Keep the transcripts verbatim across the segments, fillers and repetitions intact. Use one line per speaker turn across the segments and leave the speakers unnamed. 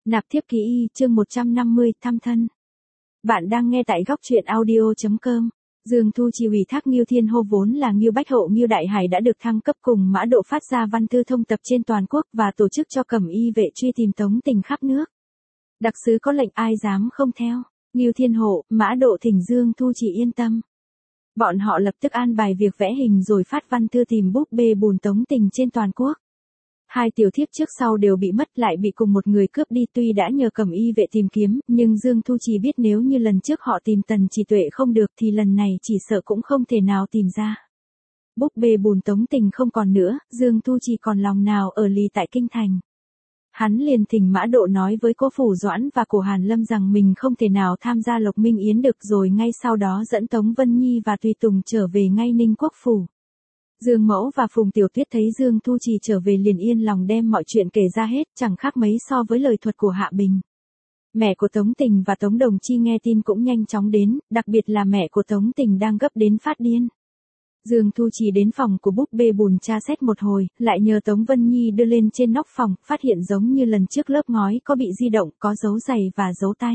Nạp thiếp ký y, chương một trăm năm mươi, thăm thân. Bạn đang nghe tại góc truyện audio chấm com. Dương Thu Chi ủy thác Ngưu Thiên Hô vốn là Ngưu Bách Hộ Ngưu Đại Hải đã được thăng cấp cùng Mã Độ phát ra văn thư thông tập trên toàn quốc và tổ chức cho cẩm y vệ truy tìm Tống Tình khắp nước. Đặc sứ có lệnh ai dám không theo. Ngưu Thiên Hộ, Mã Độ thỉnh Dương Thu Chi yên tâm. Bọn họ lập tức an bài việc vẽ hình rồi phát văn thư tìm búp bê bùn Tống Tình trên toàn quốc. Hai tiểu thiếp trước sau đều bị mất lại bị cùng một người cướp đi, tuy đã nhờ cẩm y vệ tìm kiếm, nhưng Dương Thu Chi biết nếu như lần trước họ tìm Tần Chỉ Tuệ không được thì lần này chỉ sợ cũng không thể nào tìm ra. Búp bê bùn Tống Tình không còn nữa, Dương Thu Chi còn lòng nào ở lì tại kinh thành. Hắn liền thỉnh Mã Độ nói với Cố Phủ Doãn và Cổ Hàn Lâm rằng mình không thể nào tham gia Lộc Minh Yến được, rồi ngay sau đó dẫn Tống Vân Nhi và Tùy Tùng trở về ngay Ninh Quốc Phủ. Dương Mẫu và Phùng Tiểu Tuyết thấy Dương Thu Chi trở về liền yên lòng đem mọi chuyện kể ra hết, chẳng khác mấy so với lời thuật của Hạ Bình. Mẹ của Tống Tình và Tống Đồng Chi nghe tin cũng nhanh chóng đến, đặc biệt là mẹ của Tống Tình đang gấp đến phát điên. Dương Thu Chi đến phòng của búp bê bùn tra xét một hồi, lại nhờ Tống Vân Nhi đưa lên trên nóc phòng, phát hiện giống như lần trước lớp ngói có bị di động, có dấu giày và dấu tay.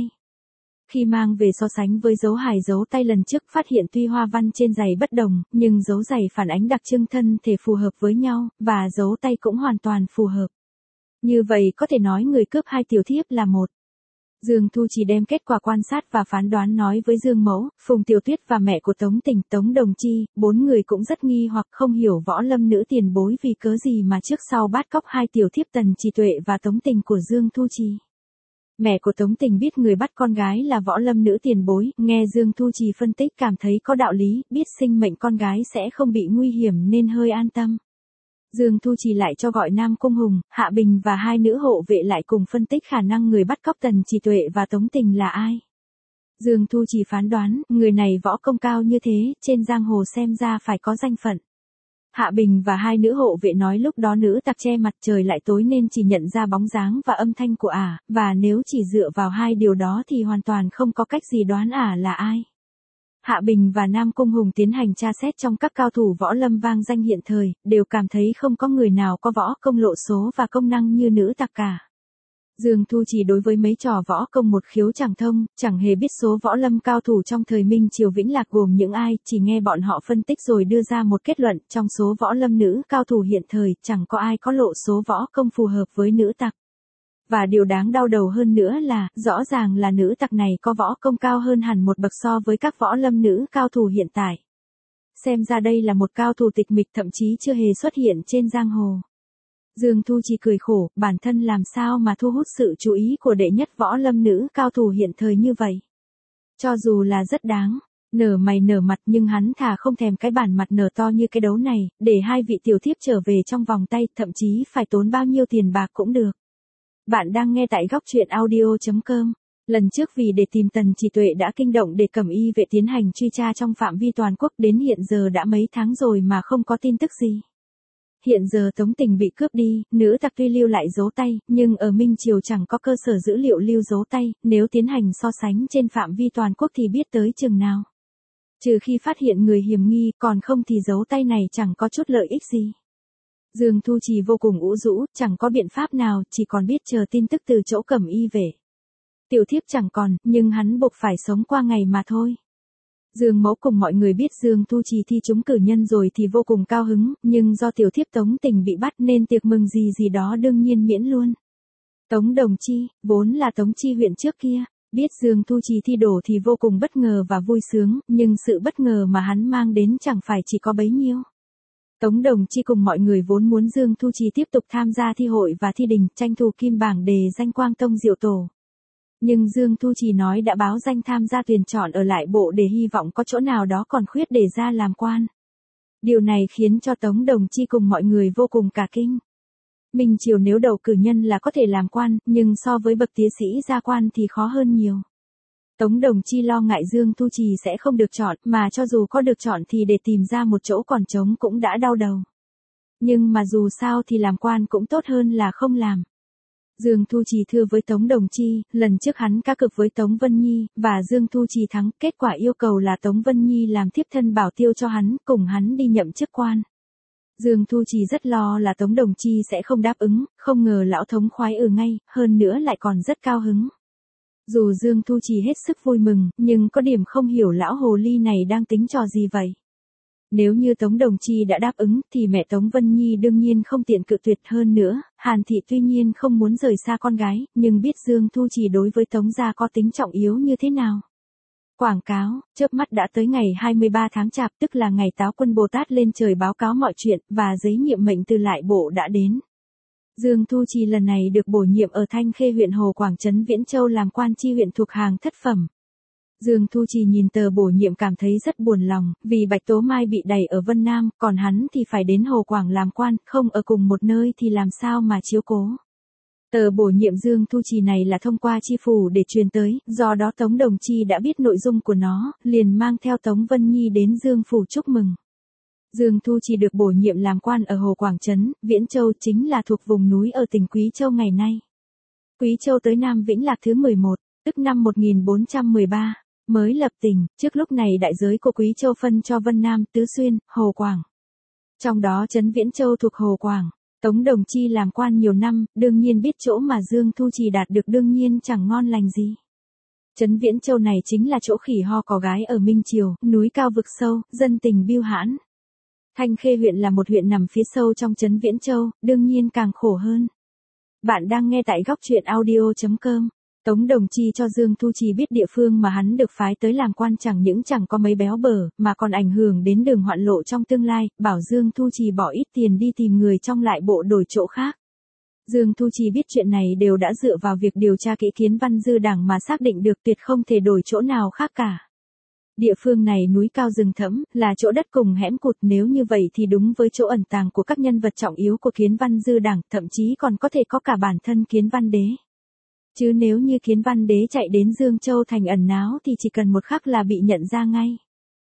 Khi mang về so sánh với dấu hài dấu tay lần trước, phát hiện tuy hoa văn trên giày bất đồng, nhưng dấu giày phản ánh đặc trưng thân thể phù hợp với nhau, và dấu tay cũng hoàn toàn phù hợp. Như vậy có thể nói người cướp hai tiểu thiếp là một. Dương Thu Chi đem kết quả quan sát và phán đoán nói với Dương Mẫu, Phùng Tiểu Tuyết và mẹ của Tống Tình, Tống Đồng Chi, bốn người cũng rất nghi hoặc không hiểu võ lâm nữ tiền bối vì cớ gì mà trước sau bắt cóc hai tiểu thiếp Tần Chỉ Tuệ và Tống Tình của Dương Thu Chi. Mẹ của Tống Tình biết người bắt con gái là võ lâm nữ tiền bối, nghe Dương Thu Chi phân tích cảm thấy có đạo lý, biết sinh mệnh con gái sẽ không bị nguy hiểm nên hơi an tâm. Dương Thu Chi lại cho gọi Nam Cung Hùng, Hạ Bình và hai nữ hộ vệ lại cùng phân tích khả năng người bắt cóc Tần Chỉ Tuệ và Tống Tình là ai. Dương Thu Chi phán đoán, người này võ công cao như thế, trên giang hồ xem ra phải có danh phận. Hạ Bình và hai nữ hộ vệ nói lúc đó nữ tặc che mặt trời lại tối nên chỉ nhận ra bóng dáng và âm thanh của ả, và nếu chỉ dựa vào hai điều đó thì hoàn toàn không có cách gì đoán ả là ai. Hạ Bình và Nam Cung Hùng tiến hành tra xét trong các cao thủ võ lâm vang danh hiện thời, đều cảm thấy không có người nào có võ công lộ số và công năng như nữ tặc cả. Dương Thu Chi đối với mấy trò võ công một khiếu chẳng thông, chẳng hề biết số võ lâm cao thủ trong thời Minh Triều Vĩnh Lạc gồm những ai, chỉ nghe bọn họ phân tích rồi đưa ra một kết luận, trong số võ lâm nữ cao thủ hiện thời, chẳng có ai có lộ số võ công phù hợp với nữ tặc. Và điều đáng đau đầu hơn nữa là, rõ ràng là nữ tặc này có võ công cao hơn hẳn một bậc so với các võ lâm nữ cao thủ hiện tại. Xem ra đây là một cao thủ tịch mịch, thậm chí chưa hề xuất hiện trên giang hồ. Dương Thu Chi cười khổ, bản thân làm sao mà thu hút sự chú ý của đệ nhất võ lâm nữ cao thủ hiện thời như vậy. Cho dù là rất đáng, nở mày nở mặt nhưng hắn thà không thèm cái bản mặt nở to như cái đấu này, để hai vị tiểu thiếp trở về trong vòng tay, thậm chí phải tốn bao nhiêu tiền bạc cũng được. Bạn đang nghe tại góc truyện audio chấm com. Lần trước vì để tìm Tần Chỉ Tuệ đã kinh động để cẩm y vệ tiến hành truy tra trong phạm vi toàn quốc, đến hiện giờ đã mấy tháng rồi mà không có tin tức gì. Hiện giờ Tống Tình bị cướp đi, nữ tặc tuy lưu lại dấu tay, nhưng ở Minh Triều chẳng có cơ sở dữ liệu lưu dấu tay, nếu tiến hành so sánh trên phạm vi toàn quốc thì biết tới chừng nào. Trừ khi phát hiện người hiểm nghi, còn không thì dấu tay này chẳng có chút lợi ích gì. Dương Thu Chi vô cùng ủ rũ, chẳng có biện pháp nào, chỉ còn biết chờ tin tức từ chỗ cẩm y vệ. Tiểu thiếp chẳng còn, nhưng hắn buộc phải sống qua ngày mà thôi. Dương Mẫu cùng mọi người biết Dương Thu Chi thi trúng cử nhân rồi thì vô cùng cao hứng, nhưng do tiểu thiếp Tống Tình bị bắt nên tiệc mừng gì gì đó đương nhiên miễn luôn. Tống Đồng Chi, vốn là Tống Chi huyện trước kia, biết Dương Thu Chi thi đổ thì vô cùng bất ngờ và vui sướng, nhưng sự bất ngờ mà hắn mang đến chẳng phải chỉ có bấy nhiêu. Tống Đồng Chi cùng mọi người vốn muốn Dương Thu Chi tiếp tục tham gia thi hội và thi đình, tranh thủ kim bảng đề danh Quang Tông Diệu Tổ. Nhưng Dương Thu Chi nói đã báo danh tham gia tuyển chọn ở lại bộ để hy vọng có chỗ nào đó còn khuyết để ra làm quan. Điều này khiến cho Tống Đồng Chi cùng mọi người vô cùng cả kinh. Minh Triều nếu đầu cử nhân là có thể làm quan, nhưng so với bậc tiến sĩ gia quan thì khó hơn nhiều. Tống Đồng Chi lo ngại Dương Thu Chi sẽ không được chọn, mà cho dù có được chọn thì để tìm ra một chỗ còn trống cũng đã đau đầu. Nhưng mà dù sao thì làm quan cũng tốt hơn là không làm. Dương Thu Chi thưa với Tống Đồng Chi, lần trước hắn cá cược với Tống Vân Nhi, và Dương Thu Chi thắng, kết quả yêu cầu là Tống Vân Nhi làm thiếp thân bảo tiêu cho hắn, cùng hắn đi nhậm chức quan. Dương Thu Trì rất lo là Tống Đồng Chi sẽ không đáp ứng, không ngờ lão thống khoái ừ ngay, hơn nữa lại còn rất cao hứng. Dù Dương Thu Trì hết sức vui mừng, nhưng có điểm không hiểu lão hồ ly này đang tính trò gì vậy. Nếu như Tống Đồng Chi đã đáp ứng thì mẹ Tống Vân Nhi đương nhiên không tiện cự tuyệt, hơn nữa, Hàn Thị tuy nhiên không muốn rời xa con gái, nhưng biết Dương Thu Trì đối với Tống gia có tính trọng yếu như thế nào. Quảng cáo, chớp mắt đã tới ngày hai mươi ba tháng Chạp, tức là ngày Táo Quân Bồ Tát lên trời báo cáo mọi chuyện, và giấy nhiệm mệnh từ lại bộ đã đến. Dương Thu Trì lần này được bổ nhiệm ở Thanh Khê huyện Hồ Quảng trấn Viễn Châu làm quan chi huyện thuộc hàng thất phẩm. Dương Thu Trì nhìn tờ bổ nhiệm cảm thấy rất buồn lòng, vì Bạch Tố Mai bị đày ở Vân Nam, còn hắn thì phải đến Hồ Quảng làm quan, không ở cùng một nơi thì làm sao mà chiếu cố. Tờ bổ nhiệm Dương Thu Trì này là thông qua chi phủ để truyền tới, do đó Tống Đồng Chi đã biết nội dung của nó, liền mang theo Tống Vân Nhi đến Dương phủ chúc mừng. Dương Thu Trì được bổ nhiệm làm quan ở Hồ Quảng trấn, Viễn Châu, chính là thuộc vùng núi ở tỉnh Quý Châu ngày nay. Quý Châu tới Nam Vĩnh Lạc thứ mười một, tức năm một nghìn bốn trăm mười ba, mới lập tỉnh, trước lúc này đại giới của Quý Châu phân cho Vân Nam, Tứ Xuyên, Hồ Quảng. Trong đó trấn Viễn Châu thuộc Hồ Quảng. Tống Đồng Chi làm quan nhiều năm, đương nhiên biết chỗ mà Dương Thu Trì đạt được đương nhiên chẳng ngon lành gì. Trấn Viễn Châu này chính là chỗ khỉ ho có gái ở Minh Triều, núi cao vực sâu, dân tình biêu hãn. Thanh Khê huyện là một huyện nằm phía sâu trong trấn Viễn Châu, đương nhiên càng khổ hơn. Bạn đang nghe tại góc truyện audio chấm com. Tống Đồng Chi cho Dương Thu Trì biết địa phương mà hắn được phái tới làm quan chẳng những chẳng có mấy béo bở, mà còn ảnh hưởng đến đường hoạn lộ trong tương lai, bảo Dương Thu Trì bỏ ít tiền đi tìm người trong lại bộ đổi chỗ khác. Dương Thu Trì biết chuyện này đều đã dựa vào việc điều tra kỹ Kiến Văn Dư Đảng mà xác định được tuyệt không thể đổi chỗ nào khác cả. Địa phương này núi cao rừng thẫm, là chỗ đất cùng hẻm cụt, nếu như vậy thì đúng với chỗ ẩn tàng của các nhân vật trọng yếu của Kiến Văn Dư Đảng, thậm chí còn có thể có cả bản thân Kiến Văn Đế. Chứ nếu như Kiến Văn Đế chạy đến Dương Châu thành ẩn náu thì chỉ cần một khắc là bị nhận ra ngay.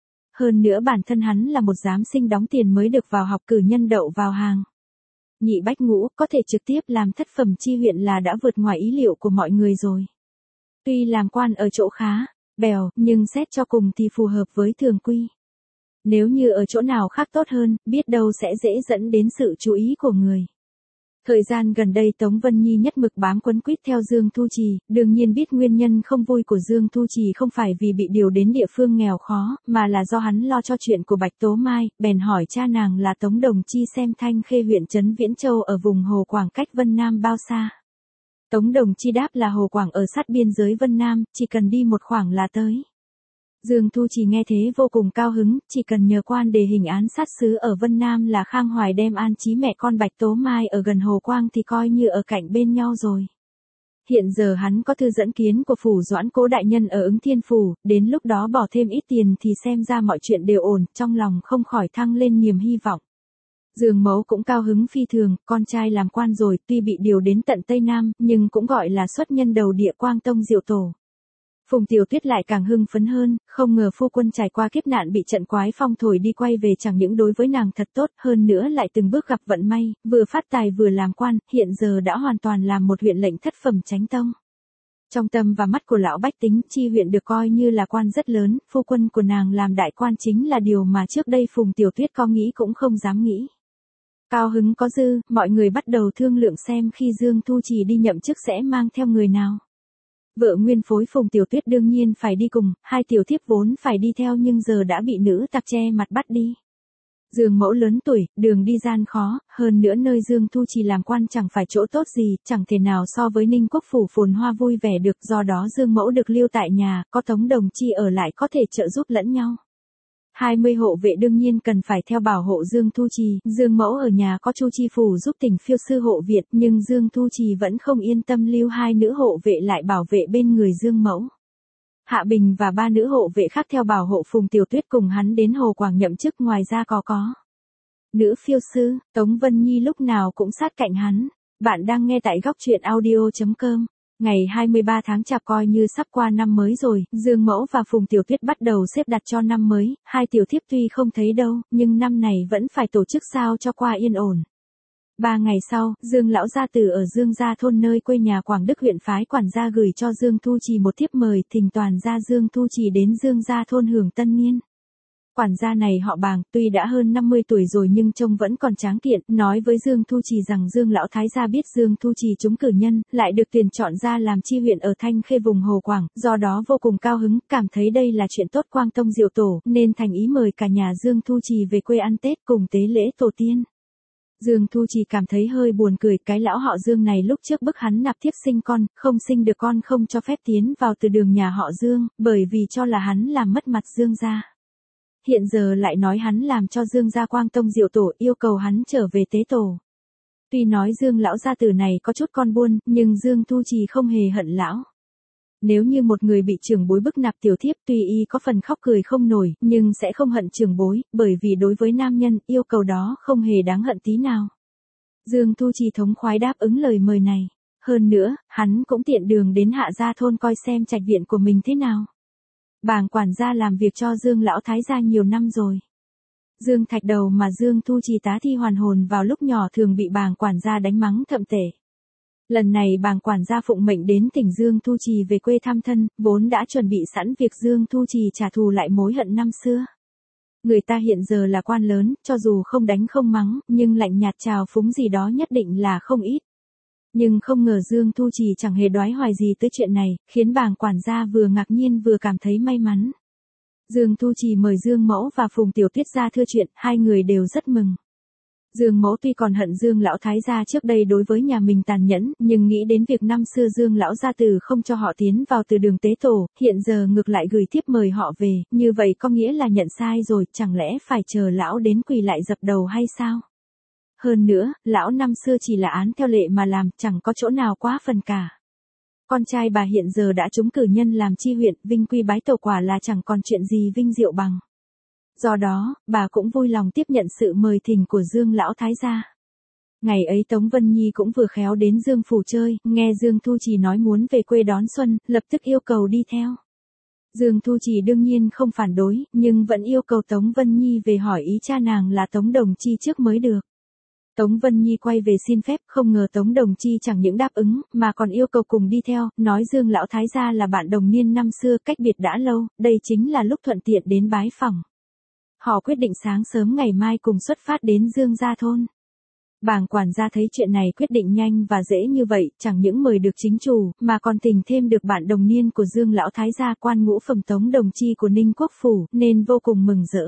Hơn nữa bản thân hắn là một giám sinh đóng tiền mới được vào học, cử nhân đậu vào hàng nhị bách ngũ, có thể trực tiếp làm thất phẩm chi huyện là đã vượt ngoài ý liệu của mọi người rồi. Tuy làm quan ở chỗ khá bèo, nhưng xét cho cùng thì phù hợp với thường quy. Nếu như ở chỗ nào khác tốt hơn, biết đâu sẽ dễ dẫn đến sự chú ý của người. Thời gian gần đây Tống Vân Nhi nhất mực bám quấn quýt theo Dương Thu Trì, đương nhiên biết nguyên nhân không vui của Dương Thu Trì không phải vì bị điều đến địa phương nghèo khó, mà là do hắn lo cho chuyện của Bạch Tố Mai, bèn hỏi cha nàng là Tống Đồng Chi xem Thanh Khê huyện trấn Viễn Châu ở vùng Hồ Quảng cách Vân Nam bao xa. Tống Đồng Chi đáp là Hồ Quảng ở sát biên giới Vân Nam, chỉ cần đi một khoảng là tới. Dương Thu Trì nghe thế vô cùng cao hứng, chỉ cần nhờ quan đề hình án sát xứ ở Vân Nam là Khang Hoài đem an trí mẹ con Bạch Tố Mai ở gần Hồ Quang thì coi như ở cạnh bên nhau rồi. Hiện giờ hắn có thư dẫn kiến của phủ Doãn Cố đại nhân ở Ứng Thiên phủ, đến lúc đó bỏ thêm ít tiền thì xem ra mọi chuyện đều ổn, trong lòng không khỏi thăng lên niềm hy vọng. Dương Mẫu cũng cao hứng phi thường, con trai làm quan rồi, tuy bị điều đến tận Tây Nam, nhưng cũng gọi là xuất nhân đầu địa Quang Tông Diệu Tổ. Phùng Tiểu Tuyết lại càng hưng phấn hơn, không ngờ phu quân trải qua kiếp nạn bị trận quái phong thổi đi quay về chẳng những đối với nàng thật tốt, hơn nữa lại từng bước gặp vận may, vừa phát tài vừa làm quan, hiện giờ đã hoàn toàn làm một huyện lệnh thất phẩm chánh tông. Trong tâm và mắt của lão bách tính, chi huyện được coi như là quan rất lớn, phu quân của nàng làm đại quan chính là điều mà trước đây Phùng Tiểu Tuyết có nghĩ cũng không dám nghĩ. Cao hứng có dư, mọi người bắt đầu thương lượng xem khi Dương Thu Trì đi nhậm chức sẽ mang theo người nào. Vợ nguyên phối Phùng Tiểu Tuyết đương nhiên phải đi cùng, hai tiểu thiếp vốn phải đi theo nhưng giờ đã bị nữ tặc che mặt bắt đi. Dương Mẫu lớn tuổi, đường đi gian khó, hơn nữa nơi Dương Thu Trì làm quan chẳng phải chỗ tốt gì, chẳng thể nào so với Ninh Quốc phủ phồn hoa vui vẻ được, do đó Dương Mẫu được lưu tại nhà, có Tống Đồng Chi ở lại có thể trợ giúp lẫn nhau. hai mươi hộ vệ đương nhiên cần phải theo bảo hộ Dương Thu Trì, Dương Mẫu ở nhà có Chu Chi phủ giúp tỉnh phiêu sư hộ viện, nhưng Dương Thu Trì vẫn không yên tâm lưu hai nữ hộ vệ lại bảo vệ bên người Dương Mẫu. Hạ Bình và ba nữ hộ vệ khác theo bảo hộ Phùng Tiểu Tuyết cùng hắn đến Hồ Quảng nhậm chức, ngoài ra có có nữ phiêu sư, Tống Vân Nhi lúc nào cũng sát cạnh hắn. Bạn đang nghe tại góc truyện audio chấm com. Ngày hai mươi ba tháng Chạp coi như sắp qua năm mới rồi, Dương Mẫu và Phùng Tiểu Tuyết bắt đầu xếp đặt cho năm mới, hai tiểu thiếp tuy không thấy đâu, nhưng năm này vẫn phải tổ chức sao cho qua yên ổn. Ba ngày sau, Dương lão gia tử ở Dương gia thôn nơi quê nhà Quảng Đức huyện phái quản gia gửi cho Dương Thu Trì một thiếp mời, thỉnh toàn gia Dương Thu Trì đến Dương gia thôn hưởng tân niên. Quản gia này họ Bàng, tuy đã hơn năm mươi tuổi rồi nhưng trông vẫn còn tráng kiện, nói với Dương Thu Trì rằng Dương lão thái gia biết Dương Thu Trì trúng cử nhân, lại được tuyển chọn ra làm chi huyện ở Thanh Khê vùng Hồ Quảng, do đó vô cùng cao hứng, cảm thấy đây là chuyện tốt quang tông diệu tổ, nên thành ý mời cả nhà Dương Thu Trì về quê ăn Tết cùng tế lễ tổ tiên. Dương Thu Trì cảm thấy hơi buồn cười, cái lão họ Dương này lúc trước bức hắn nạp thiếp sinh con, không sinh được con không cho phép tiến vào từ đường nhà họ Dương, bởi vì cho là hắn làm mất mặt Dương gia. Hiện giờ lại nói hắn làm cho Dương gia quang tông diệu tổ, yêu cầu hắn trở về tế tổ. Tuy nói Dương lão gia tử này có chút con buôn, nhưng Dương Thu Trì không hề hận lão. Nếu như một người bị trưởng bối bức nạp tiểu thiếp, tuy y có phần khóc cười không nổi, nhưng sẽ không hận trưởng bối, bởi vì đối với nam nhân, yêu cầu đó không hề đáng hận tí nào. Dương Thu Trì thống khoái đáp ứng lời mời này. Hơn nữa, hắn cũng tiện đường đến Hạ Gia thôn coi xem trạch viện của mình thế nào. Bàng quản gia làm việc cho Dương lão thái gia nhiều năm rồi. Dương Thạch Đầu mà Dương Thu Trì tá thi hoàn hồn vào lúc nhỏ thường bị bàng quản gia đánh mắng thậm tệ. Lần này bàng quản gia phụng mệnh đến tỉnh Dương Thu Trì về quê thăm thân, vốn đã chuẩn bị sẵn việc Dương Thu Trì trả thù lại mối hận năm xưa. Người ta hiện giờ là quan lớn, cho dù không đánh không mắng, nhưng lạnh nhạt trào phúng gì đó nhất định là không ít. Nhưng không ngờ Dương Thu Trì chẳng hề đoái hoài gì tới chuyện này, khiến bàng quản gia vừa ngạc nhiên vừa cảm thấy may mắn. Dương Thu Trì mời Dương Mẫu và Phùng Tiểu Tuyết ra thưa chuyện, hai người đều rất mừng. Dương Mẫu tuy còn hận Dương lão thái gia trước đây đối với nhà mình tàn nhẫn, nhưng nghĩ đến việc năm xưa Dương lão gia tử không cho họ tiến vào từ đường tế tổ, hiện giờ ngược lại gửi thiếp mời họ về, như vậy có nghĩa là nhận sai rồi, chẳng lẽ phải chờ lão đến quỳ lại dập đầu hay sao? Hơn nữa, lão năm xưa chỉ là án theo lệ mà làm, chẳng có chỗ nào quá phần cả. Con trai bà hiện giờ đã trúng cử nhân làm chi huyện, vinh quy bái tổ quả là chẳng còn chuyện gì vinh diệu bằng. Do đó, bà cũng vui lòng tiếp nhận sự mời thỉnh của Dương lão thái gia. Ngày ấy Tống Vân Nhi cũng vừa khéo đến Dương phủ chơi, nghe Dương Thu Trì nói muốn về quê đón xuân, lập tức yêu cầu đi theo. Dương Thu Trì đương nhiên không phản đối, nhưng vẫn yêu cầu Tống Vân Nhi về hỏi ý cha nàng là Tống Đồng Chi trước mới được. Tống Vân Nhi quay về xin phép, không ngờ Tống Đồng Chi chẳng những đáp ứng, mà còn yêu cầu cùng đi theo, nói Dương lão thái gia là bạn đồng niên năm xưa, cách biệt đã lâu, đây chính là lúc thuận tiện đến bái phỏng. Họ quyết định sáng sớm ngày mai cùng xuất phát đến Dương gia thôn. Bàng quản gia thấy chuyện này quyết định nhanh và dễ như vậy, chẳng những mời được chính chủ, mà còn tình thêm được bạn đồng niên của Dương lão thái gia quan ngũ phẩm Tống Đồng Chi của Ninh Quốc phủ, nên vô cùng mừng rỡ.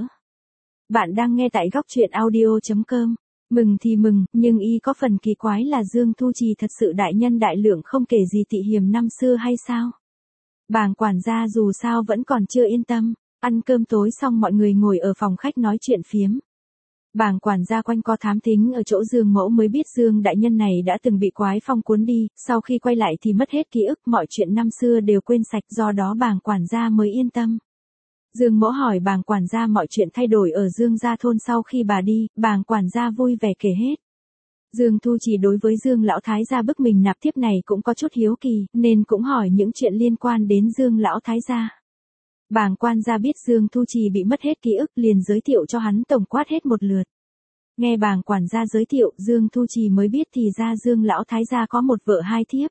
Bạn đang nghe tại góc truyện audio chấm com. Mừng thì mừng, nhưng y có phần kỳ quái là Dương Thu Trì thật sự đại nhân đại lượng không kể gì tị hiềm năm xưa hay sao? Bàng quản gia dù sao vẫn còn chưa yên tâm. Ăn cơm tối xong mọi người ngồi ở phòng khách nói chuyện phiếm. Bàng quản gia quanh co thám thính ở chỗ Dương Mẫu mới biết Dương đại nhân này đã từng bị quái phong cuốn đi, sau khi quay lại thì mất hết ký ức, mọi chuyện năm xưa đều quên sạch, do đó bàng quản gia mới yên tâm. Dương Mẫu hỏi bàng quản gia mọi chuyện thay đổi ở Dương gia thôn sau khi bà đi, bàng quản gia vui vẻ kể hết. Dương Thu Trì đối với Dương lão thái gia bức mình nạp thiếp này cũng có chút hiếu kỳ, nên cũng hỏi những chuyện liên quan đến Dương lão thái gia. Bàng quan gia biết Dương Thu Trì bị mất hết ký ức liền giới thiệu cho hắn tổng quát hết một lượt. Nghe bàng quản gia giới thiệu, Dương Thu Trì mới biết thì ra Dương lão thái gia có một vợ hai thiếp.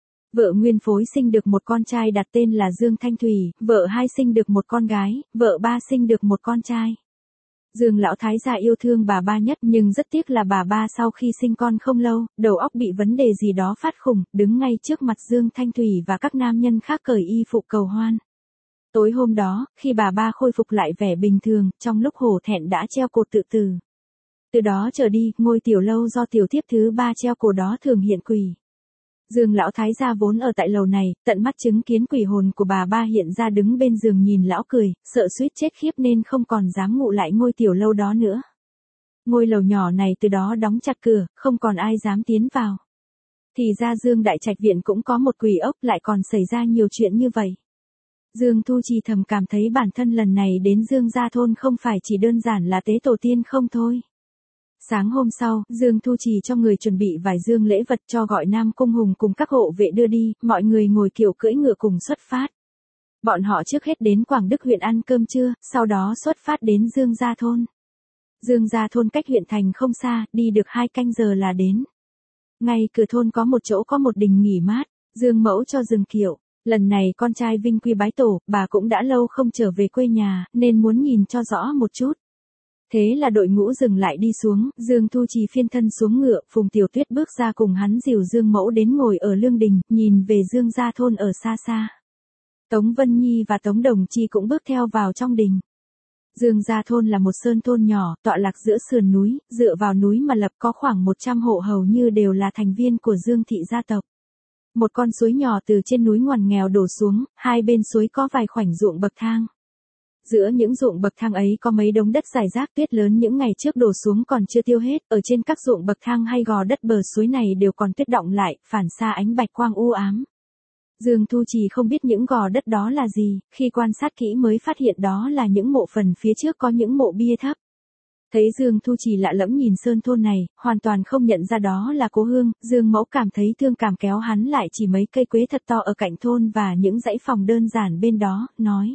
Vợ nguyên phối sinh được một con trai đặt tên là Dương Thanh Thủy, vợ hai sinh được một con gái, vợ ba sinh được một con trai. Dương lão thái gia yêu thương bà ba nhất, nhưng rất tiếc là bà ba sau khi sinh con không lâu, đầu óc bị vấn đề gì đó phát khủng, đứng ngay trước mặt Dương Thanh Thủy và các nam nhân khác cởi y phục cầu hoan. Tối hôm đó, khi bà ba khôi phục lại vẻ bình thường, trong lúc hổ thẹn đã treo cột tự tử. Từ đó trở đi, ngôi tiểu lâu do tiểu thiếp thứ ba treo cổ đó thường hiện quỷ. Dương lão thái gia vốn ở tại lầu này, tận mắt chứng kiến quỷ hồn của bà ba hiện ra đứng bên giường nhìn lão cười, sợ suýt chết khiếp nên không còn dám ngụ lại ngôi tiểu lâu đó nữa. Ngôi lầu nhỏ này từ đó đóng chặt cửa, không còn ai dám tiến vào. Thì ra Dương đại trạch viện cũng có một quỷ ốc, lại còn xảy ra nhiều chuyện như vậy. Dương Thu Trì thầm cảm thấy bản thân lần này đến Dương gia thôn không phải chỉ đơn giản là tế tổ tiên không thôi. Sáng hôm sau, Dương Thu Trì cho người chuẩn bị vài dương lễ vật cho gọi Nam Cung Hùng cùng các hộ vệ đưa đi, mọi người ngồi kiệu cưỡi ngựa cùng xuất phát. Bọn họ trước hết đến Quảng Đức huyện ăn cơm trưa, sau đó xuất phát đến Dương gia thôn. Dương gia thôn cách huyện thành không xa, đi được hai canh giờ là đến. Ngay cửa thôn có một chỗ có một đình nghỉ mát, Dương Mẫu cho dừng kiệu. Lần này con trai vinh quy bái tổ, bà cũng đã lâu không trở về quê nhà, nên muốn nhìn cho rõ một chút. Thế là đội ngũ dừng lại đi xuống, Dương Thu Trì phiên thân xuống ngựa, Phùng Tiểu Tuyết bước ra cùng hắn dìu Dương Mẫu đến ngồi ở lương đình, nhìn về Dương gia thôn ở xa xa. Tống Vân Nhi và Tống Đồng Chi cũng bước theo vào trong đình. Dương gia thôn là một sơn thôn nhỏ, tọa lạc giữa sườn núi, dựa vào núi mà lập, có khoảng một trăm hộ hầu như đều là thành viên của Dương thị gia tộc. Một con suối nhỏ từ trên núi ngoằn nghèo đổ xuống, hai bên suối có vài khoảnh ruộng bậc thang. Giữa những ruộng bậc thang ấy có mấy đống đất rải rác, tuyết lớn những ngày trước đổ xuống còn chưa tiêu hết, ở trên các ruộng bậc thang hay gò đất bờ suối này đều còn tuyết đọng lại, phản xa ánh bạch quang u ám. Dương Thu Trì không biết những gò đất đó là gì, khi quan sát kỹ mới phát hiện đó là những mộ phần, phía trước có những mộ bia thấp. Thấy Dương Thu Trì lạ lẫm nhìn sơn thôn này, hoàn toàn không nhận ra đó là cố hương, Dương Mẫu cảm thấy thương cảm kéo hắn lại chỉ mấy cây quế thật to ở cạnh thôn và những dãy phòng đơn giản bên đó, nói.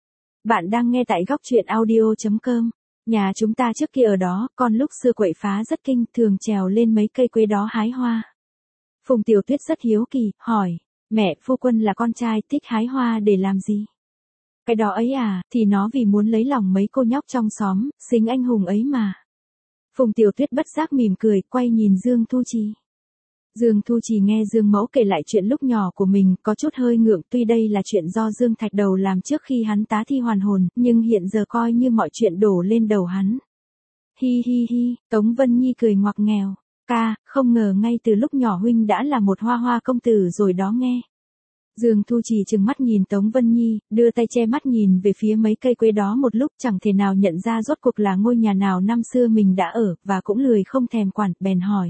Bạn đang nghe tại góc truyện audio chấm com. Nhà chúng ta trước kia ở đó, con lúc xưa quậy phá rất kinh, thường trèo lên mấy cây quế đó hái hoa. Phùng Tiểu Tuyết rất hiếu kỳ, hỏi, mẹ, phu quân là con trai, thích hái hoa để làm gì? Cái đó ấy à, thì nó vì muốn lấy lòng mấy cô nhóc trong xóm, xính anh hùng ấy mà. Phùng Tiểu Tuyết bất giác mỉm cười, quay nhìn Dương Thu Trì. Dương Thu Trì nghe Dương Mẫu kể lại chuyện lúc nhỏ của mình, có chút hơi ngượng, tuy đây là chuyện do Dương Thạch Đầu làm trước khi hắn tá thi hoàn hồn, nhưng hiện giờ coi như mọi chuyện đổ lên đầu hắn. Hi hi hi, Tống Vân Nhi cười ngoặc nghèo, ca, không ngờ ngay từ lúc nhỏ huynh đã là một hoa hoa công tử rồi đó nghe. Dương Thu Trì trừng mắt nhìn Tống Vân Nhi, đưa tay che mắt nhìn về phía mấy cây quế đó một lúc, chẳng thể nào nhận ra rốt cuộc là ngôi nhà nào năm xưa mình đã ở, và cũng lười không thèm quản, bèn hỏi.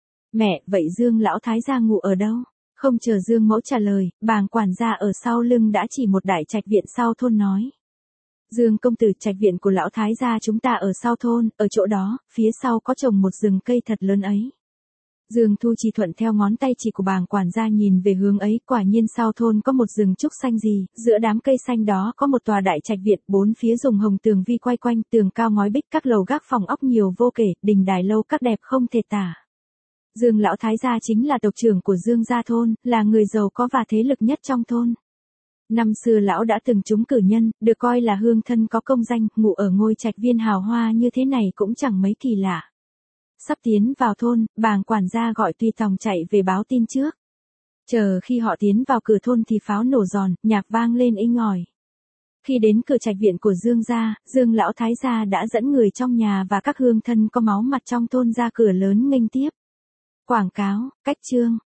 Mẹ, vậy Dương lão thái gia ngụ ở đâu? Không chờ Dương Mẫu trả lời, bàng quản gia ở sau lưng đã chỉ một đại trạch viện sau thôn nói. Dương công tử, trạch viện của lão thái gia chúng ta ở sau thôn, ở chỗ đó, phía sau có trồng một rừng cây thật lớn ấy. Dương Thu Trì thuận theo ngón tay chỉ của bàng quản gia nhìn về hướng ấy, quả nhiên sau thôn có một rừng trúc xanh gì, giữa đám cây xanh đó có một tòa đại trạch viện, bốn phía dùng hồng tường vi quay quanh, tường cao ngói bích, các lầu gác phòng ốc nhiều vô kể, đình đài lâu các đẹp không thể tả. Dương lão thái gia chính là tộc trưởng của Dương gia thôn, là người giàu có và thế lực nhất trong thôn. Năm xưa lão đã từng trúng cử nhân, được coi là hương thân có công danh, ngụ ở ngôi trạch viên hào hoa như thế này cũng chẳng mấy kỳ lạ. Sắp tiến vào thôn, bàng quản gia gọi tùy tòng chạy về báo tin trước. Chờ khi họ tiến vào cửa thôn thì pháo nổ giòn, nhạc vang lên inh ỏi. Khi đến cửa trạch viện của Dương gia, Dương lão thái gia đã dẫn người trong nhà và các hương thân có máu mặt trong thôn ra cửa lớn nghênh tiếp. Quảng cáo, cách chương.